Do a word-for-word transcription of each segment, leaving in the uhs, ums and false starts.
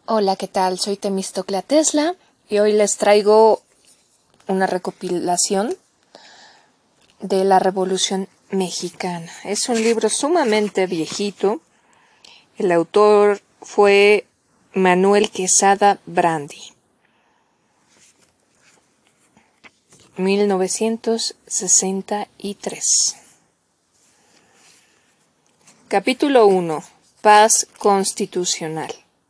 Hola, ¿qué tal? Soy Temistoclea Tesla y hoy les traigo una recopilación de la Revolución Mexicana. Es un libro sumamente viejito. El autor fue Manuel Quesada Brandi. mil novecientos sesenta y tres. Capítulo uno. Paz constitucional.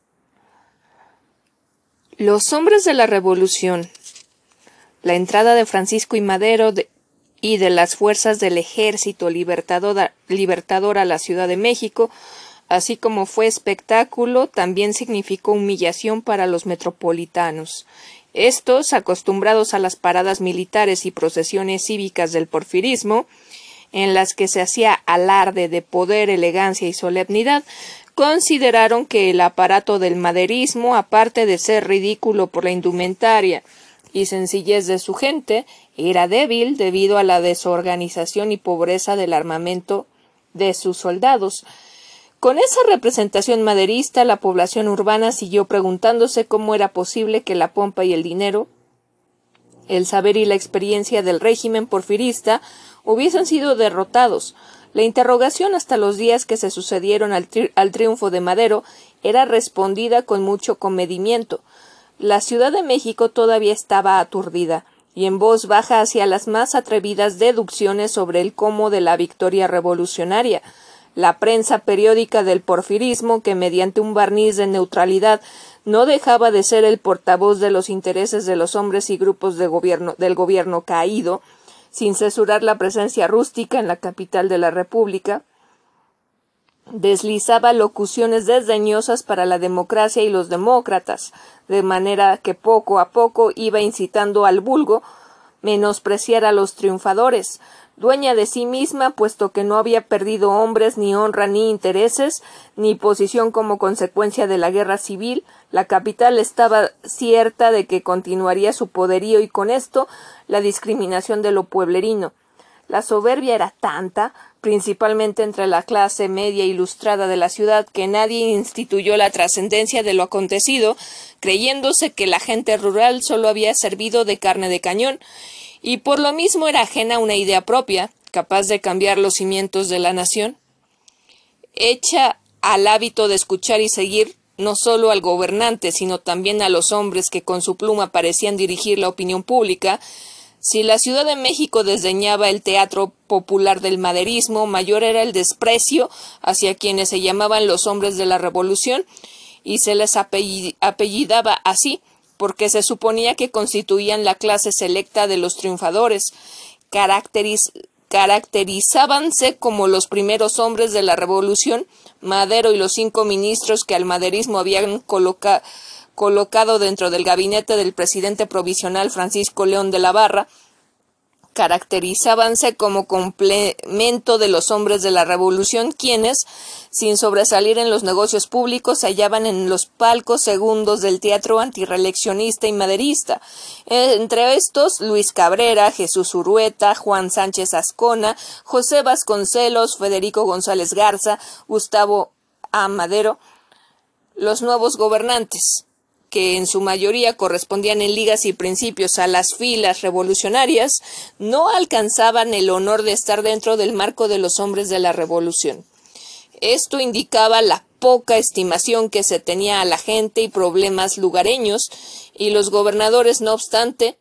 Los hombres de la Revolución, la entrada de Francisco I. Madero de, y de las fuerzas del Ejército Libertador, Libertador a la Ciudad de México, así como fue espectáculo, también significó humillación para los metropolitanos. Estos, acostumbrados a las paradas militares y procesiones cívicas del porfirismo, en las que se hacía alarde de poder, elegancia y solemnidad, consideraron que el aparato del maderismo, aparte de ser ridículo por la indumentaria y sencillez de su gente, era débil debido a la desorganización y pobreza del armamento de sus soldados. Con esa representación maderista, la población urbana siguió preguntándose cómo era posible que la pompa y el dinero, el saber y la experiencia del régimen porfirista hubiesen sido derrotados. La interrogación hasta los días que se sucedieron al, tri al triunfo de Madero era respondida con mucho comedimiento. La Ciudad de México todavía estaba aturdida, y en voz baja hacía las más atrevidas deducciones sobre el cómo de la victoria revolucionaria. La prensa periódica del porfirismo, que mediante un barniz de neutralidad no dejaba de ser el portavoz de los intereses de los hombres y grupos de gobierno, del gobierno caído, sin censurar la presencia rústica en la capital de la República, deslizaba locuciones desdeñosas para la democracia y los demócratas, de manera que poco a poco iba incitando al vulgo menospreciar a los triunfadores. Dueña de sí misma, puesto que no había perdido hombres, ni honra, ni intereses, ni posición como consecuencia de la guerra civil, la capital estaba cierta de que continuaría su poderío y con esto la discriminación de lo pueblerino. La soberbia era tanta, principalmente entre la clase media ilustrada de la ciudad, que nadie instituyó la trascendencia de lo acontecido, creyéndose que la gente rural solo había servido de carne de cañón, y por lo mismo era ajena a una idea propia, capaz de cambiar los cimientos de la nación. Hecha al hábito de escuchar y seguir no solo al gobernante, sino también a los hombres que con su pluma parecían dirigir la opinión pública, si la Ciudad de México desdeñaba el teatro popular del maderismo, mayor era el desprecio hacia quienes se llamaban los hombres de la Revolución, y se les apellidaba así, porque se suponía que constituían la clase selecta de los triunfadores. Caracteriz caracterizábanse como los primeros hombres de la Revolución, Madero y los cinco ministros que al maderismo habían coloca colocado dentro del gabinete del presidente provisional Francisco León de la Barra, caracterizábanse como complemento de los hombres de la Revolución, quienes, sin sobresalir en los negocios públicos, se hallaban en los palcos segundos del teatro antirreeleccionista y maderista. Entre estos, Luis Cabrera, Jesús Urueta, Juan Sánchez Azcona, José Vasconcelos, Federico González Garza, Gustavo A. Madero, los nuevos gobernantes, que en su mayoría correspondían en ligas y principios a las filas revolucionarias, no alcanzaban el honor de estar dentro del marco de los hombres de la Revolución. Esto indicaba la poca estimación que se tenía a la gente y problemas lugareños, y los gobernadores, no obstante,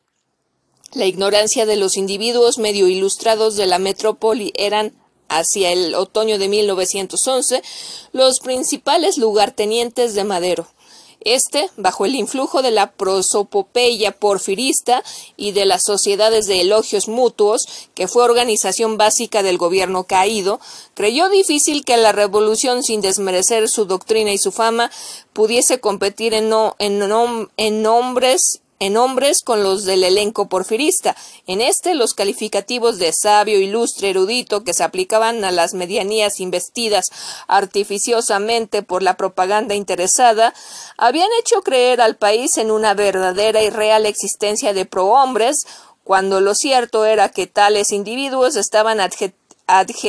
la ignorancia de los individuos medio ilustrados de la metrópoli eran, hacia el otoño de mil novecientos once, los principales lugartenientes de Madero. Este, bajo el influjo de la prosopopeya porfirista y de las sociedades de elogios mutuos, que fue organización básica del gobierno caído, creyó difícil que la revolución, sin desmerecer su doctrina y su fama, pudiese competir en, no, en, nom, en nombres en hombres con los del elenco porfirista. En este, los calificativos de sabio, ilustre, erudito, que se aplicaban a las medianías investidas artificiosamente por la propaganda interesada, habían hecho creer al país en una verdadera y real existencia de prohombres, cuando lo cierto era que tales individuos estaban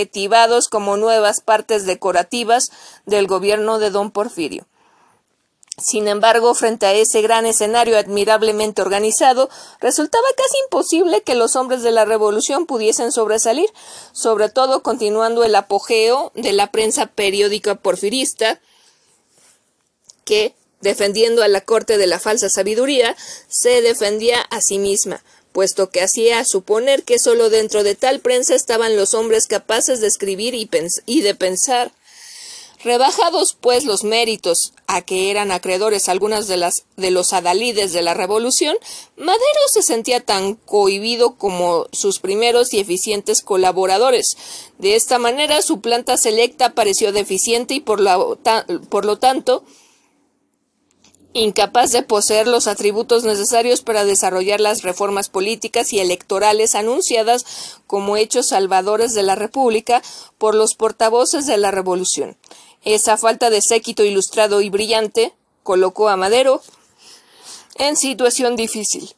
adjetivados como nuevas partes decorativas del gobierno de don Porfirio. Sin embargo, frente a ese gran escenario admirablemente organizado, resultaba casi imposible que los hombres de la revolución pudiesen sobresalir, sobre todo continuando el apogeo de la prensa periódica porfirista, que, defendiendo a la corte de la falsa sabiduría, se defendía a sí misma, puesto que hacía suponer que sólo dentro de tal prensa estaban los hombres capaces de escribir y, y de pensar. Rebajados, pues, los méritos a que eran acreedores algunas de, las, de los adalides de la revolución, Madero se sentía tan cohibido como sus primeros y eficientes colaboradores. De esta manera, su planta selecta pareció deficiente y, por, la, ta, por lo tanto, incapaz de poseer los atributos necesarios para desarrollar las reformas políticas y electorales anunciadas como hechos salvadores de la República por los portavoces de la revolución. Esa falta de séquito ilustrado y brillante colocó a Madero en situación difícil.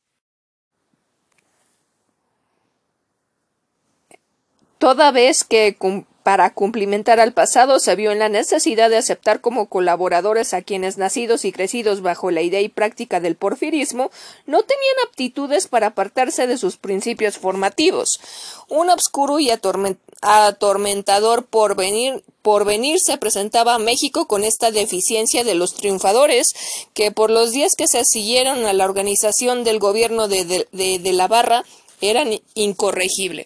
Toda vez que para cumplimentar al pasado se vio en la necesidad de aceptar como colaboradores a quienes, nacidos y crecidos bajo la idea y práctica del porfirismo, no tenían aptitudes para apartarse de sus principios formativos. Un obscuro y atorment atormentador porvenir, porvenir se presentaba a México con esta deficiencia de los triunfadores, que por los días que se siguieron a la organización del gobierno de, de, de, de la Barra eran incorregible.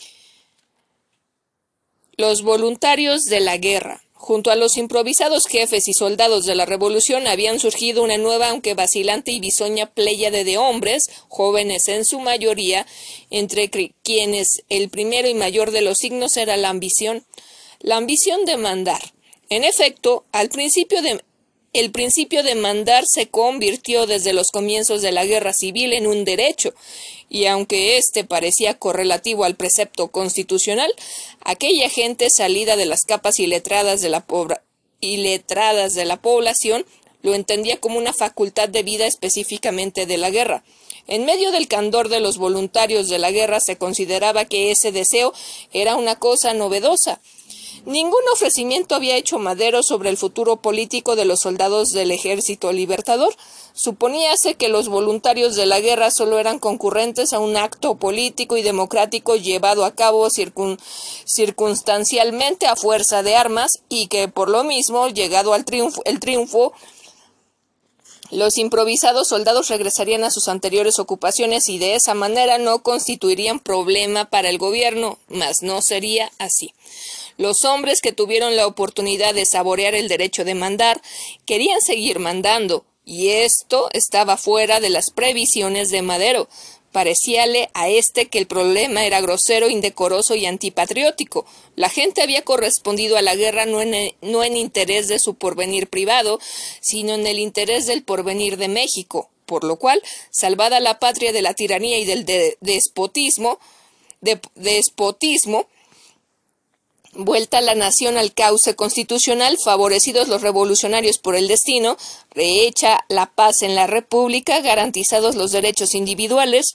Los voluntarios de la guerra. Junto a los improvisados jefes y soldados de la revolución habían surgido una nueva, aunque vacilante y bisoña pléyade de hombres, jóvenes en su mayoría, entre quienes el primero y mayor de los signos era la ambición. La ambición de mandar. En efecto, al principio de, el principio de mandar se convirtió desde los comienzos de la guerra civil en un derecho, y aunque éste parecía correlativo al precepto constitucional, aquella gente salida de las capas iletradas de la, iletradas de la población lo entendía como una facultad de vida específicamente de la guerra. En medio del candor de los voluntarios de la guerra se consideraba que ese deseo era una cosa novedosa. Ningún ofrecimiento había hecho Madero sobre el futuro político de los soldados del Ejército Libertador. Suponíase que los voluntarios de la guerra solo eran concurrentes a un acto político y democrático llevado a cabo circun, circunstancialmente a fuerza de armas, y que por lo mismo, llegado al triunfo, el triunfo, los improvisados soldados regresarían a sus anteriores ocupaciones y de esa manera no constituirían problema para el gobierno, mas no sería así. Los hombres que tuvieron la oportunidad de saborear el derecho de mandar querían seguir mandando, y esto estaba fuera de las previsiones de Madero. Parecíale a este que el problema era grosero, indecoroso y antipatriótico. La gente había correspondido a la guerra no en, no en interés de su porvenir privado, sino en el interés del porvenir de México, por lo cual, salvada la patria de la tiranía y del de, despotismo, de, despotismo, vuelta la nación al cauce constitucional, favorecidos los revolucionarios por el destino, rehecha la paz en la República, garantizados los derechos individuales,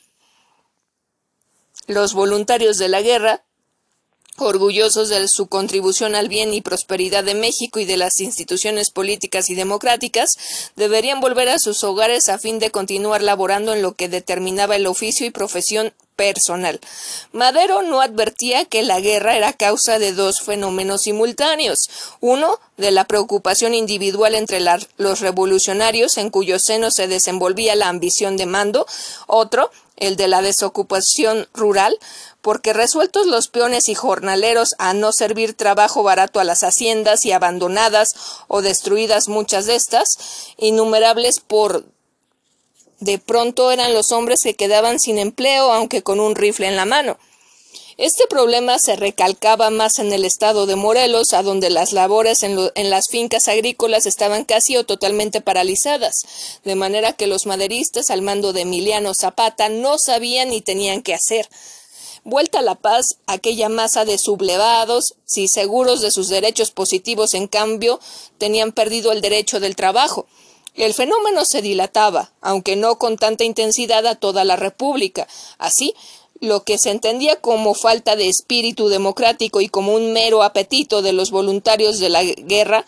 los voluntarios de la guerra, orgullosos de su contribución al bien y prosperidad de México y de las instituciones políticas y democráticas, deberían volver a sus hogares a fin de continuar laborando en lo que determinaba el oficio y profesión personal. Madero no advertía que la guerra era causa de dos fenómenos simultáneos: uno, de la preocupación individual entre la, los revolucionarios, en cuyo seno se desenvolvía la ambición de mando; otro, el de la desocupación rural, porque resueltos los peones y jornaleros a no servir trabajo barato a las haciendas y abandonadas o destruidas muchas de estas, innumerables por de pronto eran los hombres que quedaban sin empleo, aunque con un rifle en la mano. Este problema se recalcaba más en el estado de Morelos, a donde las labores en, lo, en las fincas agrícolas estaban casi o totalmente paralizadas, de manera que los maderistas, al mando de Emiliano Zapata, no sabían ni tenían qué hacer. Vuelta a la paz, aquella masa de sublevados, si seguros de sus derechos positivos, en cambio, tenían perdido el derecho del trabajo. El fenómeno se dilataba, aunque no con tanta intensidad, a toda la República. Así, lo que se entendía como falta de espíritu democrático y como un mero apetito de los voluntarios de la guerra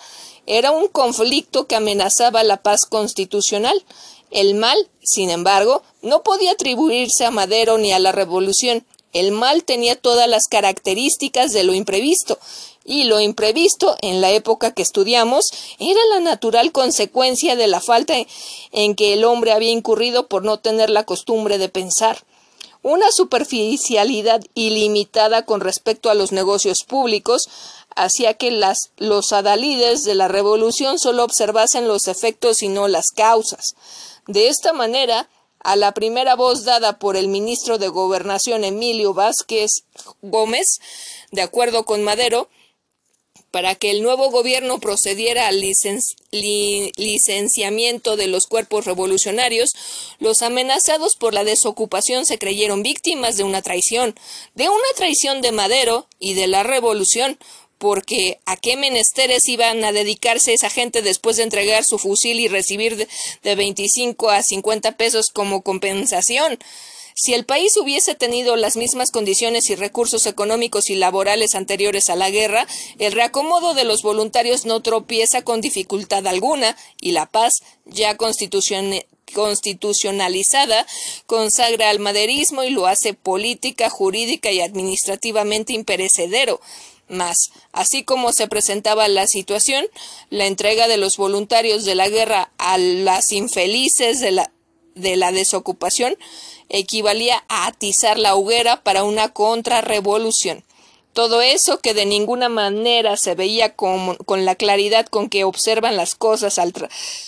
Era un conflicto que amenazaba la paz constitucional. El mal, sin embargo, no podía atribuirse a Madero ni a la revolución. El mal tenía todas las características de lo imprevisto, y lo imprevisto, en la época que estudiamos, era la natural consecuencia de la falta en que el hombre había incurrido por no tener la costumbre de pensar. Una superficialidad ilimitada con respecto a los negocios públicos hacía que las, los adalides de la revolución solo observasen los efectos y no las causas. De esta manera, a la primera voz dada por el ministro de Gobernación Emilio Vázquez Gómez, de acuerdo con Madero, para que el nuevo gobierno procediera al licen li licenciamiento de los cuerpos revolucionarios, los amenazados por la desocupación se creyeron víctimas de una traición, de una traición de Madero y de la revolución, porque ¿a qué menesteres iban a dedicarse esa gente después de entregar su fusil y recibir de, de veinticinco a cincuenta pesos como compensación? Si el país hubiese tenido las mismas condiciones y recursos económicos y laborales anteriores a la guerra, el reacomodo de los voluntarios no tropieza con dificultad alguna, y la paz, ya constitucion constitucionalizada, consagra al maderismo y lo hace política, jurídica y administrativamente imperecedero. Mas, así como se presentaba la situación, la entrega de los voluntarios de la guerra a las infelices de la, de la desocupación equivalía a atizar la hoguera para una contrarrevolución. Todo eso que de ninguna manera se veía con, con la claridad con que observan las cosas al,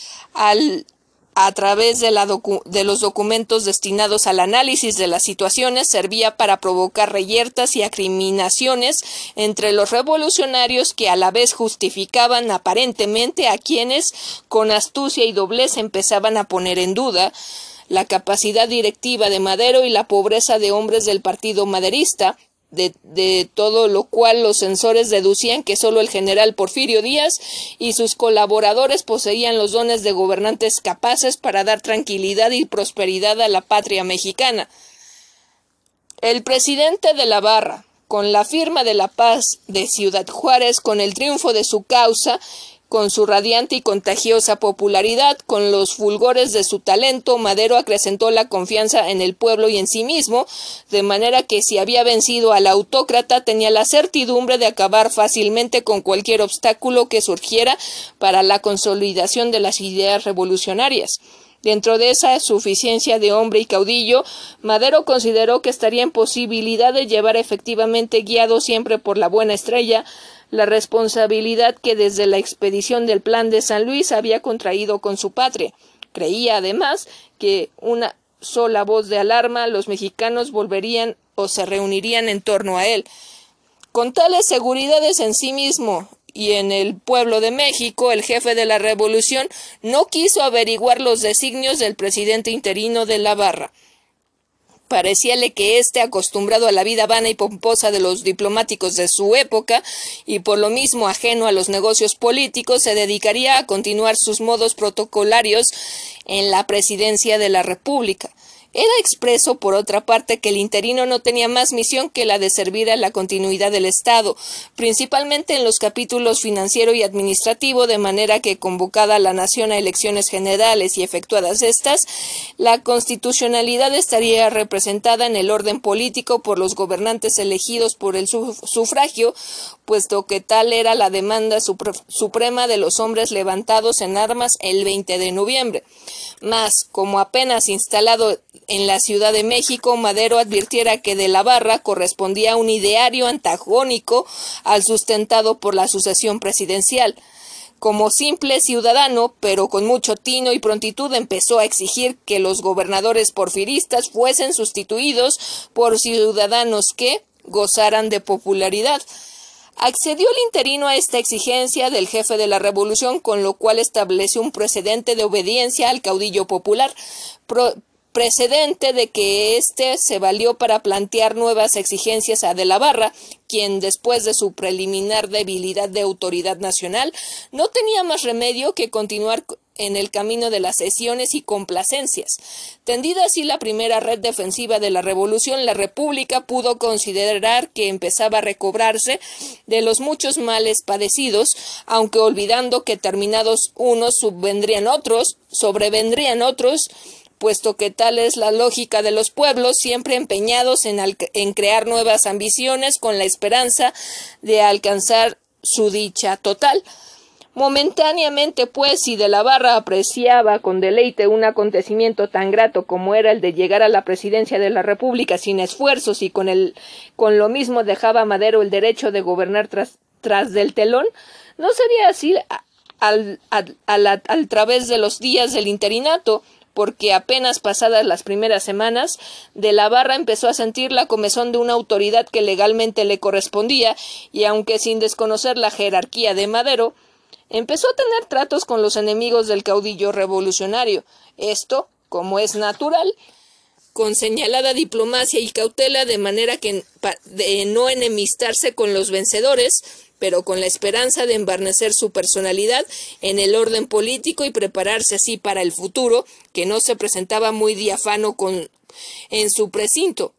al a través de, la docu de los documentos destinados al análisis de las situaciones, servía para provocar reyertas y acriminaciones entre los revolucionarios que a la vez justificaban aparentemente a quienes con astucia y doblez empezaban a poner en duda la capacidad directiva de Madero y la pobreza de hombres del partido maderista, de, de todo lo cual los censores deducían que solo el general Porfirio Díaz y sus colaboradores poseían los dones de gobernantes capaces para dar tranquilidad y prosperidad a la patria mexicana. El presidente de la Barra, con la firma de la paz de Ciudad Juárez, con el triunfo de su causa, con su radiante y contagiosa popularidad, con los fulgores de su talento, Madero acrecentó la confianza en el pueblo y en sí mismo, de manera que si había vencido al autócrata tenía la certidumbre de acabar fácilmente con cualquier obstáculo que surgiera para la consolidación de las ideas revolucionarias. Dentro de esa suficiencia de hombre y caudillo, Madero consideró que estaría en posibilidad de llevar efectivamente, guiado siempre por la buena estrella, la responsabilidad que desde la expedición del Plan de San Luis había contraído con su patria. Creía, además, que una sola voz de alarma los mexicanos volverían o se reunirían en torno a él. Con tales seguridades en sí mismo y en el pueblo de México, el jefe de la revolución no quiso averiguar los designios del presidente interino de la Barra. Parecíale que éste, acostumbrado a la vida vana y pomposa de los diplomáticos de su época, y por lo mismo ajeno a los negocios políticos, se dedicaría a continuar sus modos protocolarios en la presidencia de la República. Era expreso, por otra parte, que el interino no tenía más misión que la de servir a la continuidad del Estado, principalmente en los capítulos financiero y administrativo, de manera que, convocada la nación a elecciones generales y efectuadas estas, la constitucionalidad estaría representada en el orden político por los gobernantes elegidos por el sufragio, puesto que tal era la demanda suprema de los hombres levantados en armas el veinte de noviembre. Mas, como apenas instalado en la Ciudad de México, Madero advirtiera que de la Barra correspondía a un ideario antagónico al sustentado por la sucesión presidencial. Como simple ciudadano, pero con mucho tino y prontitud, empezó a exigir que los gobernadores porfiristas fuesen sustituidos por ciudadanos que gozaran de popularidad. Accedió el interino a esta exigencia del jefe de la revolución, con lo cual estableció un precedente de obediencia al caudillo popular, pro precedente de que éste se valió para plantear nuevas exigencias a De la Barra, quien, después de su preliminar debilidad de autoridad nacional, no tenía más remedio que continuar en el camino de las cesiones y complacencias. Tendida así la primera red defensiva de la revolución, la República pudo considerar que empezaba a recobrarse de los muchos males padecidos, aunque olvidando que terminados unos subvendrían otros, sobrevendrían otros, puesto que tal es la lógica de los pueblos, siempre empeñados en, en crear nuevas ambiciones con la esperanza de alcanzar su dicha total. Momentáneamente, pues, si De la Barra apreciaba con deleite un acontecimiento tan grato como era el de llegar a la presidencia de la República sin esfuerzos y con, el, con lo mismo dejaba a Madero el derecho de gobernar tras, tras del telón, ¿no sería así al, al, al, al través de los días del interinato? Porque apenas pasadas las primeras semanas, De la Barra empezó a sentir la comezón de una autoridad que legalmente le correspondía, y aunque sin desconocer la jerarquía de Madero, empezó a tener tratos con los enemigos del caudillo revolucionario. Esto, como es natural, con señalada diplomacia y cautela, de manera que de no enemistarse con los vencedores, pero con la esperanza de embarnecer su personalidad en el orden político y prepararse así para el futuro, que no se presentaba muy diáfano con, en su precinto,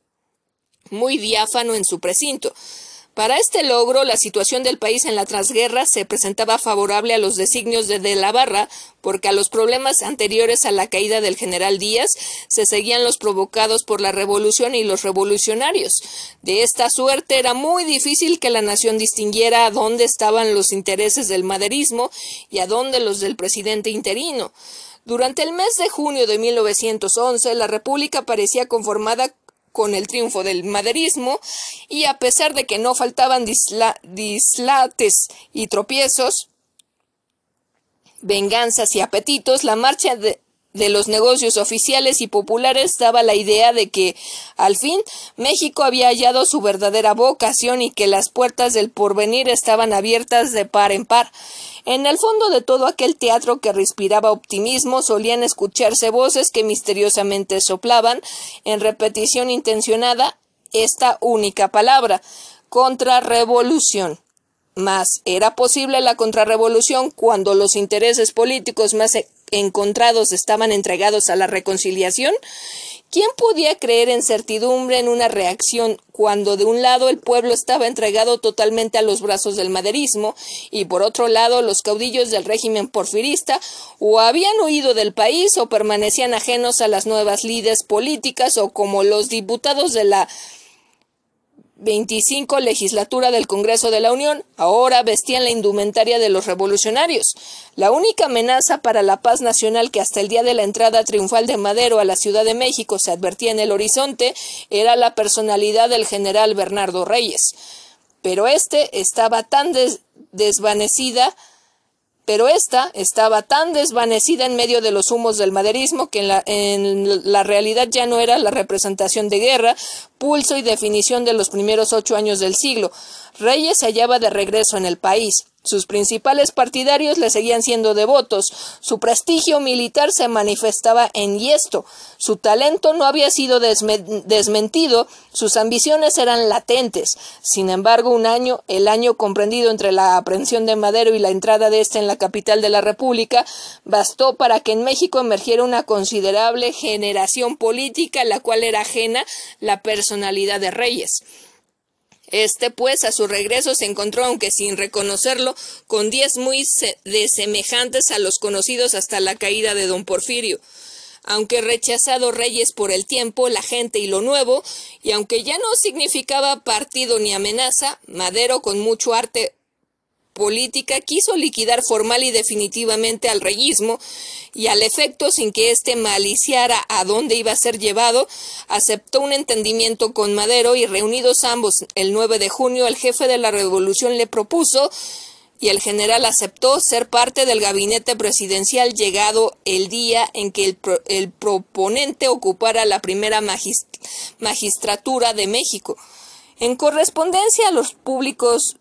muy diáfano en su precinto. Para este logro, la situación del país en la transguerra se presentaba favorable a los designios de De la Barra, porque a los problemas anteriores a la caída del general Díaz se seguían los provocados por la revolución y los revolucionarios. De esta suerte era muy difícil que la nación distinguiera a dónde estaban los intereses del maderismo y a dónde los del presidente interino. Durante el mes de junio de mil novecientos once, la República parecía conformada con el triunfo del maderismo, y a pesar de que no faltaban disla dislates y tropiezos, venganzas y apetitos, la marcha de, de los negocios oficiales y populares daba la idea de que, al fin, México había hallado su verdadera vocación y que las puertas del porvenir estaban abiertas de par en par. En el fondo de todo aquel teatro que respiraba optimismo, solían escucharse voces que misteriosamente soplaban, en repetición intencionada, esta única palabra: contrarrevolución. Mas, ¿era posible la contrarrevolución cuando los intereses políticos más encontrados estaban entregados a la reconciliación? ¿Quién podía creer en certidumbre en una reacción cuando de un lado el pueblo estaba entregado totalmente a los brazos del maderismo y por otro lado los caudillos del régimen porfirista o habían huido del país o permanecían ajenos a las nuevas lides políticas, o como los diputados de la veinticinco legislatura del Congreso de la Unión ahora vestían la indumentaria de los revolucionarios? La única amenaza para la paz nacional que hasta el día de la entrada triunfal de Madero a la Ciudad de México se advertía en el horizonte era la personalidad del general Bernardo Reyes. Pero este estaba tan des desvanecida Pero esta estaba tan desvanecida en medio de los humos del maderismo que en la, en la realidad ya no era la representación de guerra, pulso y definición de los primeros ocho años del siglo. Reyes se hallaba de regreso en el país. Sus principales partidarios le seguían siendo devotos. Su prestigio militar se manifestaba enhiesto. Su talento no había sido desme desmentido. Sus ambiciones eran latentes. Sin embargo, un año, el año comprendido entre la aprehensión de Madero y la entrada de éste en la capital de la República, bastó para que en México emergiera una considerable generación política, la cual era ajena la personalidad de Reyes. Este, pues, a su regreso se encontró, aunque sin reconocerlo, con diez muy desemejantes a los conocidos hasta la caída de don Porfirio. Aunque rechazado Reyes por el tiempo, la gente y lo nuevo, y aunque ya no significaba partido ni amenaza, Madero, con mucho arte política, quiso liquidar formal y definitivamente al reyismo, y al efecto, sin que éste maliciara a dónde iba a ser llevado, aceptó un entendimiento con Madero, y reunidos ambos el nueve de junio, el jefe de la revolución le propuso, y el general aceptó, ser parte del gabinete presidencial, llegado el día en que el, pro, el proponente ocupara la primera magist magistratura de México. En correspondencia a los públicos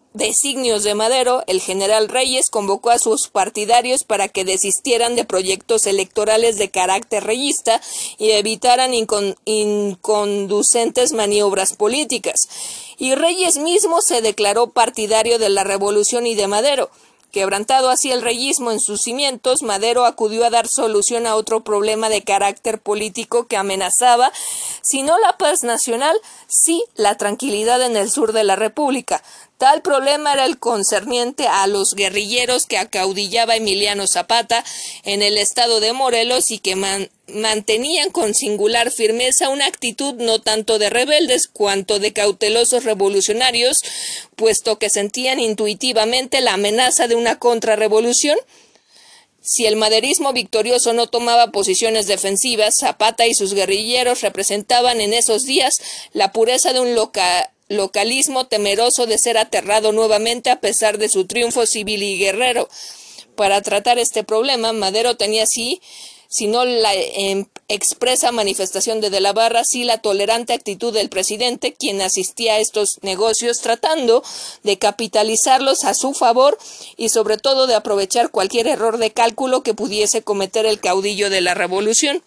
designios de Madero, el general Reyes convocó a sus partidarios para que desistieran de proyectos electorales de carácter reyista y evitaran incon inconducentes maniobras políticas. Y Reyes mismo se declaró partidario de la revolución y de Madero. Quebrantado así el reyismo en sus cimientos, Madero acudió a dar solución a otro problema de carácter político que amenazaba, si no la paz nacional, sí la tranquilidad en el sur de la República. Tal problema era el concerniente a los guerrilleros que acaudillaba Emiliano Zapata en el estado de Morelos y que man mantenían con singular firmeza una actitud no tanto de rebeldes cuanto de cautelosos revolucionarios, puesto que sentían intuitivamente la amenaza de una contrarrevolución. Si el maderismo victorioso no tomaba posiciones defensivas, Zapata y sus guerrilleros representaban en esos días la pureza de un local localismo temeroso de ser aterrado nuevamente a pesar de su triunfo civil y guerrero. Para tratar este problema, Madero tenía sí, si no la eh, expresa manifestación de De la Barra, sí la tolerante actitud del presidente, quien asistía a estos negocios tratando de capitalizarlos a su favor y sobre todo de aprovechar cualquier error de cálculo que pudiese cometer el caudillo de la revolución.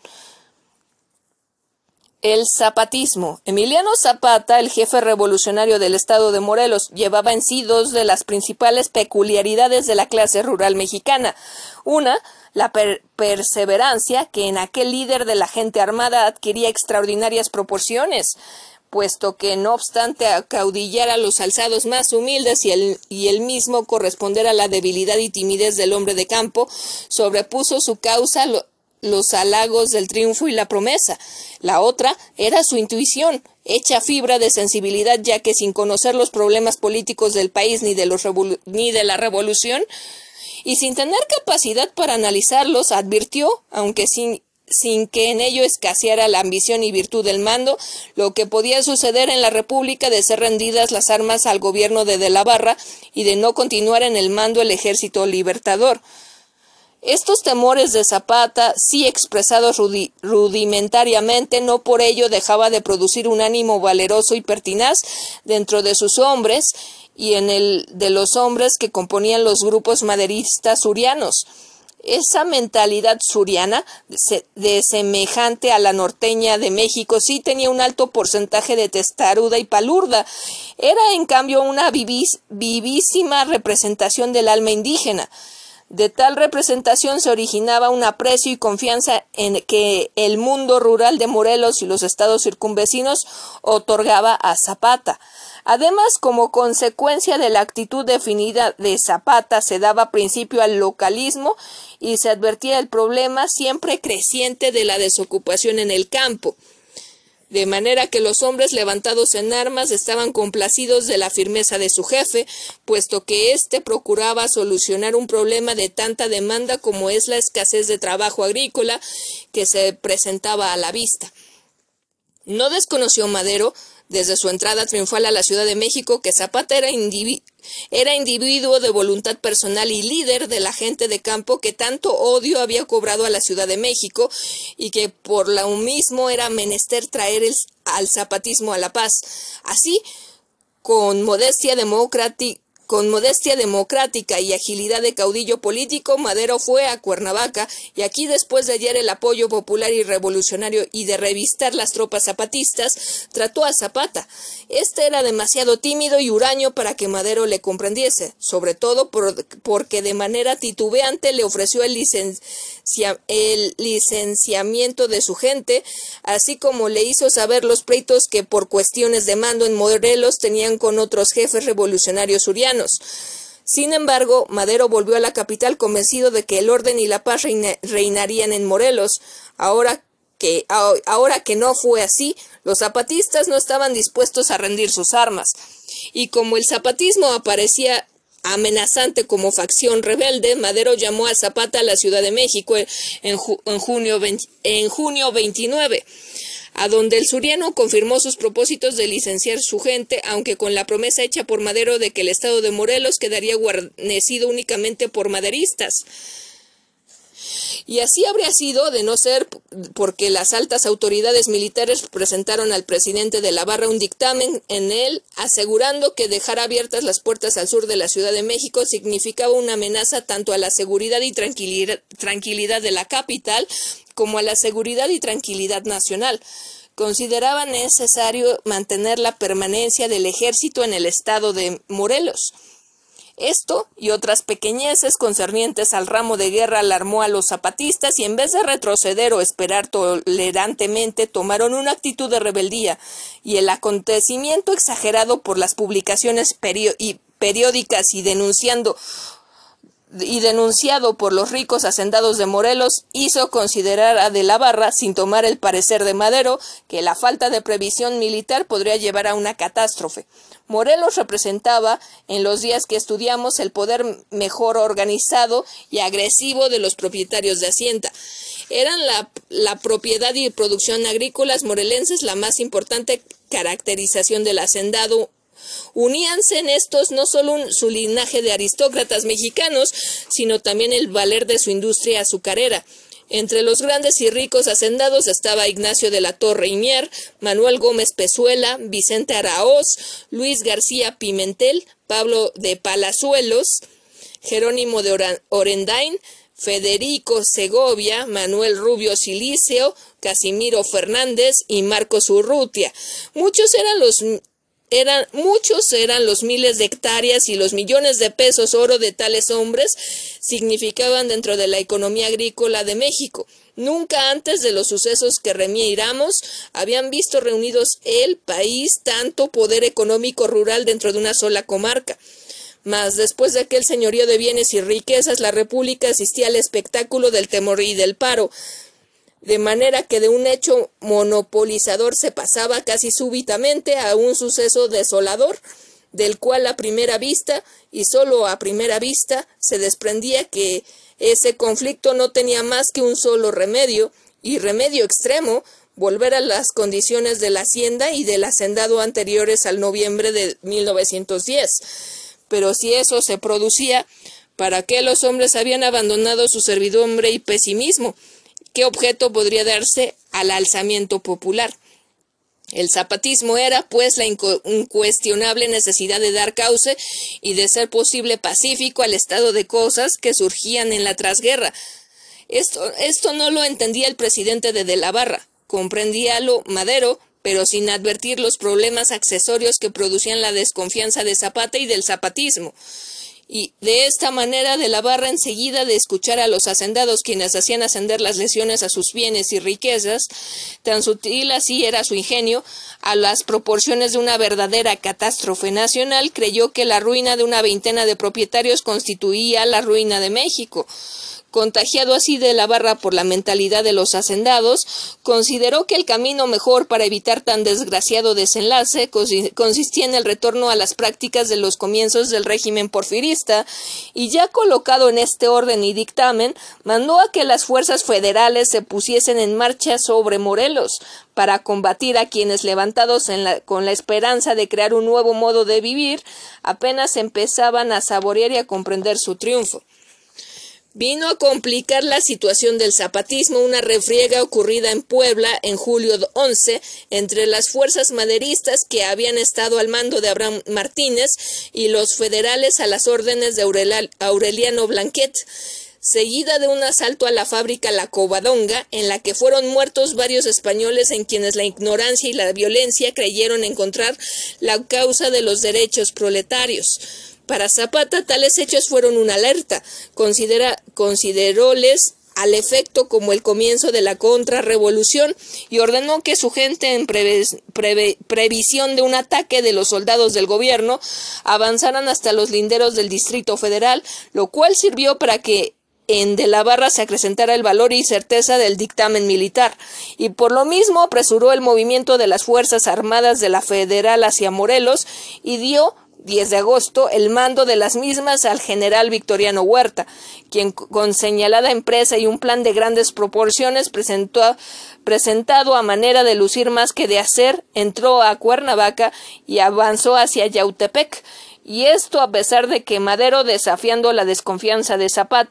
El zapatismo. Emiliano Zapata, el jefe revolucionario del estado de Morelos, llevaba en sí dos de las principales peculiaridades de la clase rural mexicana. Una, la per perseverancia, que en aquel líder de la gente armada adquiría extraordinarias proporciones, puesto que, no obstante acaudillar a los alzados más humildes y el, y el mismo corresponder a la debilidad y timidez del hombre de campo, sobrepuso su causa lo, los halagos del triunfo y la promesa. La otra era su intuición, hecha fibra de sensibilidad, ya que sin conocer los problemas políticos del país ni de, los ni de la revolución, y sin tener capacidad para analizarlos, advirtió, aunque sin, sin que en ello escaseara la ambición y virtud del mando, lo que podía suceder en la República de ser rendidas las armas al gobierno de De la Barra y de no continuar en el mando el ejército libertador. Estos temores de Zapata, sí expresados rudi rudimentariamente, no por ello dejaba de producir un ánimo valeroso y pertinaz dentro de sus hombres y en el de los hombres que componían los grupos maderistas surianos. Esa mentalidad suriana, de semejante a la norteña de México, sí tenía un alto porcentaje de testaruda y palurda. Era, en cambio, una vivis vivísima representación del alma indígena. De tal representación se originaba un aprecio y confianza en que el mundo rural de Morelos y los estados circunvecinos otorgaba a Zapata. Además, como consecuencia de la actitud definida de Zapata, se daba principio al localismo y se advertía el problema siempre creciente de la desocupación en el campo. De manera que los hombres levantados en armas estaban complacidos de la firmeza de su jefe, puesto que éste procuraba solucionar un problema de tanta demanda como es la escasez de trabajo agrícola que se presentaba a la vista. No desconoció Madero, desde su entrada triunfal a la Ciudad de México, que Zapata era, individu era individuo de voluntad personal y líder de la gente de campo que tanto odio había cobrado a la Ciudad de México y que por lo mismo era menester traer el, al zapatismo a la paz. Así, con modestia democrática, Con modestia democrática y agilidad de caudillo político, Madero fue a Cuernavaca y aquí, después de hallar el apoyo popular y revolucionario y de revistar las tropas zapatistas, trató a Zapata. Este era demasiado tímido y huraño para que Madero le comprendiese, sobre todo por, porque de manera titubeante le ofreció el, licencia, el licenciamiento de su gente, así como le hizo saber los pleitos que por cuestiones de mando en Morelos tenían con otros jefes revolucionarios surianos. Sin embargo, Madero volvió a la capital convencido de que el orden y la paz reina, reinarían en Morelos. Ahora que, ahora que no fue así, los zapatistas no estaban dispuestos a rendir sus armas. Y como el zapatismo aparecía amenazante como facción rebelde, Madero llamó a Zapata a la Ciudad de México en, ju en, junio, en junio veintinueve. A donde el suriano confirmó sus propósitos de licenciar su gente, aunque con la promesa hecha por Madero de que el estado de Morelos quedaría guarnecido únicamente por maderistas. Y así habría sido de no ser porque las altas autoridades militares presentaron al presidente de la Barra un dictamen en él asegurando que dejar abiertas las puertas al sur de la Ciudad de México significaba una amenaza tanto a la seguridad y tranquilidad, tranquilidad de la capital como a la seguridad y tranquilidad nacional. Consideraba necesario mantener la permanencia del ejército en el estado de Morelos. Esto y otras pequeñeces concernientes al ramo de guerra alarmó a los zapatistas y en vez de retroceder o esperar tolerantemente tomaron una actitud de rebeldía, y el acontecimiento exagerado por las publicaciones perio- y periódicas y denunciando y denunciado por los ricos hacendados de Morelos hizo considerar a De la Barra, sin tomar el parecer de Madero, que la falta de previsión militar podría llevar a una catástrofe. Morelos representaba, en los días que estudiamos, el poder mejor organizado y agresivo de los propietarios de hacienda. Eran la, la propiedad y producción agrícolas morelenses la más importante caracterización del hacendado. Uníanse en estos no solo un, su linaje de aristócratas mexicanos, sino también el valer de su industria azucarera. Entre los grandes y ricos hacendados estaba Ignacio de la Torre y Mier, Manuel Gómez Pezuela, Vicente Araoz, Luis García Pimentel, Pablo de Palazuelos, Jerónimo de Orendain, Federico Segovia, Manuel Rubio Silicio, Casimiro Fernández y Marcos Urrutia. Muchos eran los Eran, muchos eran los miles de hectáreas y los millones de pesos oro de tales hombres significaban dentro de la economía agrícola de México. Nunca antes de los sucesos que remiramos habían visto reunidos el país tanto poder económico rural dentro de una sola comarca. Mas después de aquel señorío de bienes y riquezas, la República asistía al espectáculo del temor y del paro, de manera que de un hecho monopolizador se pasaba casi súbitamente a un suceso desolador, del cual a primera vista, y solo a primera vista, se desprendía que ese conflicto no tenía más que un solo remedio, y remedio extremo, volver a las condiciones de la hacienda y del hacendado anteriores al noviembre de mil novecientos diez. Pero si eso se producía, ¿para qué los hombres habían abandonado su servidumbre y pesimismo? ¿Qué objeto podría darse al alzamiento popular? El zapatismo era, pues, la incuestionable necesidad de dar cauce y de ser posible pacífico al estado de cosas que surgían en la trasguerra. Esto, esto no lo entendía el presidente de De la Barra, comprendíalo Madero, pero sin advertir los problemas accesorios que producían la desconfianza de Zapata y del zapatismo. Y de esta manera De la Barra, enseguida de escuchar a los hacendados quienes hacían ascender las lesiones a sus bienes y riquezas, tan sutil así era su ingenio, a las proporciones de una verdadera catástrofe nacional, creyó que la ruina de una veintena de propietarios constituía la ruina de México. Contagiado así De la Barra por la mentalidad de los hacendados, consideró que el camino mejor para evitar tan desgraciado desenlace consistía en el retorno a las prácticas de los comienzos del régimen porfirista, y ya colocado en este orden y dictamen, mandó a que las fuerzas federales se pusiesen en marcha sobre Morelos para combatir a quienes, levantados en la, con la esperanza de crear un nuevo modo de vivir, apenas empezaban a saborear y a comprender su triunfo. Vino a complicar la situación del zapatismo una refriega ocurrida en Puebla en julio once entre las fuerzas maderistas que habían estado al mando de Abraham Martínez y los federales a las órdenes de Aureliano Blanquet, seguida de un asalto a la fábrica La Covadonga, en la que fueron muertos varios españoles en quienes la ignorancia y la violencia creyeron encontrar la causa de los derechos proletarios. Para Zapata, tales hechos fueron una alerta. Considera, consideróles al efecto como el comienzo de la contrarrevolución y ordenó que su gente, en preve, preve, previsión de un ataque de los soldados del gobierno, avanzaran hasta los linderos del Distrito Federal, lo cual sirvió para que en De la Barra se acrecentara el valor y certeza del dictamen militar, y por lo mismo apresuró el movimiento de las Fuerzas Armadas de la Federal hacia Morelos y dio diez de agosto, el mando de las mismas al general Victoriano Huerta, quien con señalada empresa y un plan de grandes proporciones presentó, presentado a manera de lucir más que de hacer, entró a Cuernavaca y avanzó hacia Yautepec, y esto a pesar de que Madero, desafiando la desconfianza de Zapata,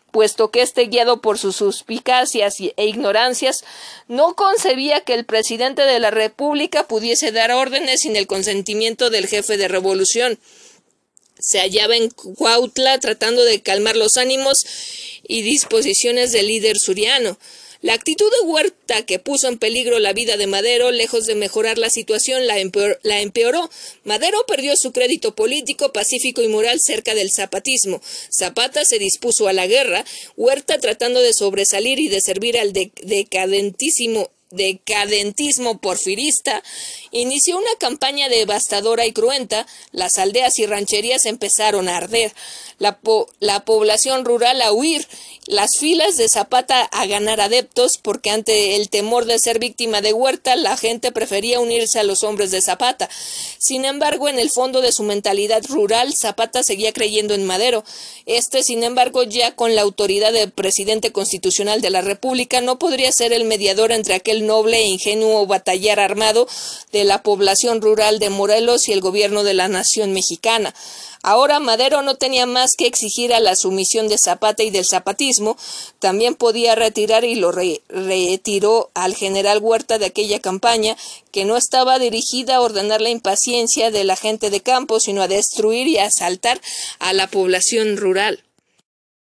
puesto que éste, guiado por sus suspicacias e ignorancias, no concebía que el presidente de la República pudiese dar órdenes sin el consentimiento del jefe de revolución. Se hallaba en Cuautla tratando de calmar los ánimos y disposiciones del líder suriano. La actitud de Huerta, que puso en peligro la vida de Madero, lejos de mejorar la situación, la empeoró, la empeoró. Madero perdió su crédito político, pacífico y moral cerca del zapatismo. Zapata se dispuso a la guerra, Huerta, tratando de sobresalir y de servir al de decadentísimo decadentismo porfirista, inició una campaña devastadora y cruenta. Las aldeas y rancherías empezaron a arder, la, po la población rural a huir, las filas de Zapata a ganar adeptos, porque ante el temor de ser víctima de Huerta, la gente prefería unirse a los hombres de Zapata. Sin embargo, en el fondo de su mentalidad rural, Zapata seguía creyendo en Madero. Este, sin embargo, ya con la autoridad de presidente constitucional de la República, no podría ser el mediador entre aquel noble e ingenuo batallar armado de la población rural de Morelos y el gobierno de la nación mexicana. Ahora Madero no tenía más que exigir a la sumisión de Zapata y del zapatismo. También podía retirar y lo re retiró al general Huerta de aquella campaña, que no estaba dirigida a ordenar la impaciencia de la gente de campo, sino a destruir y asaltar a la población rural.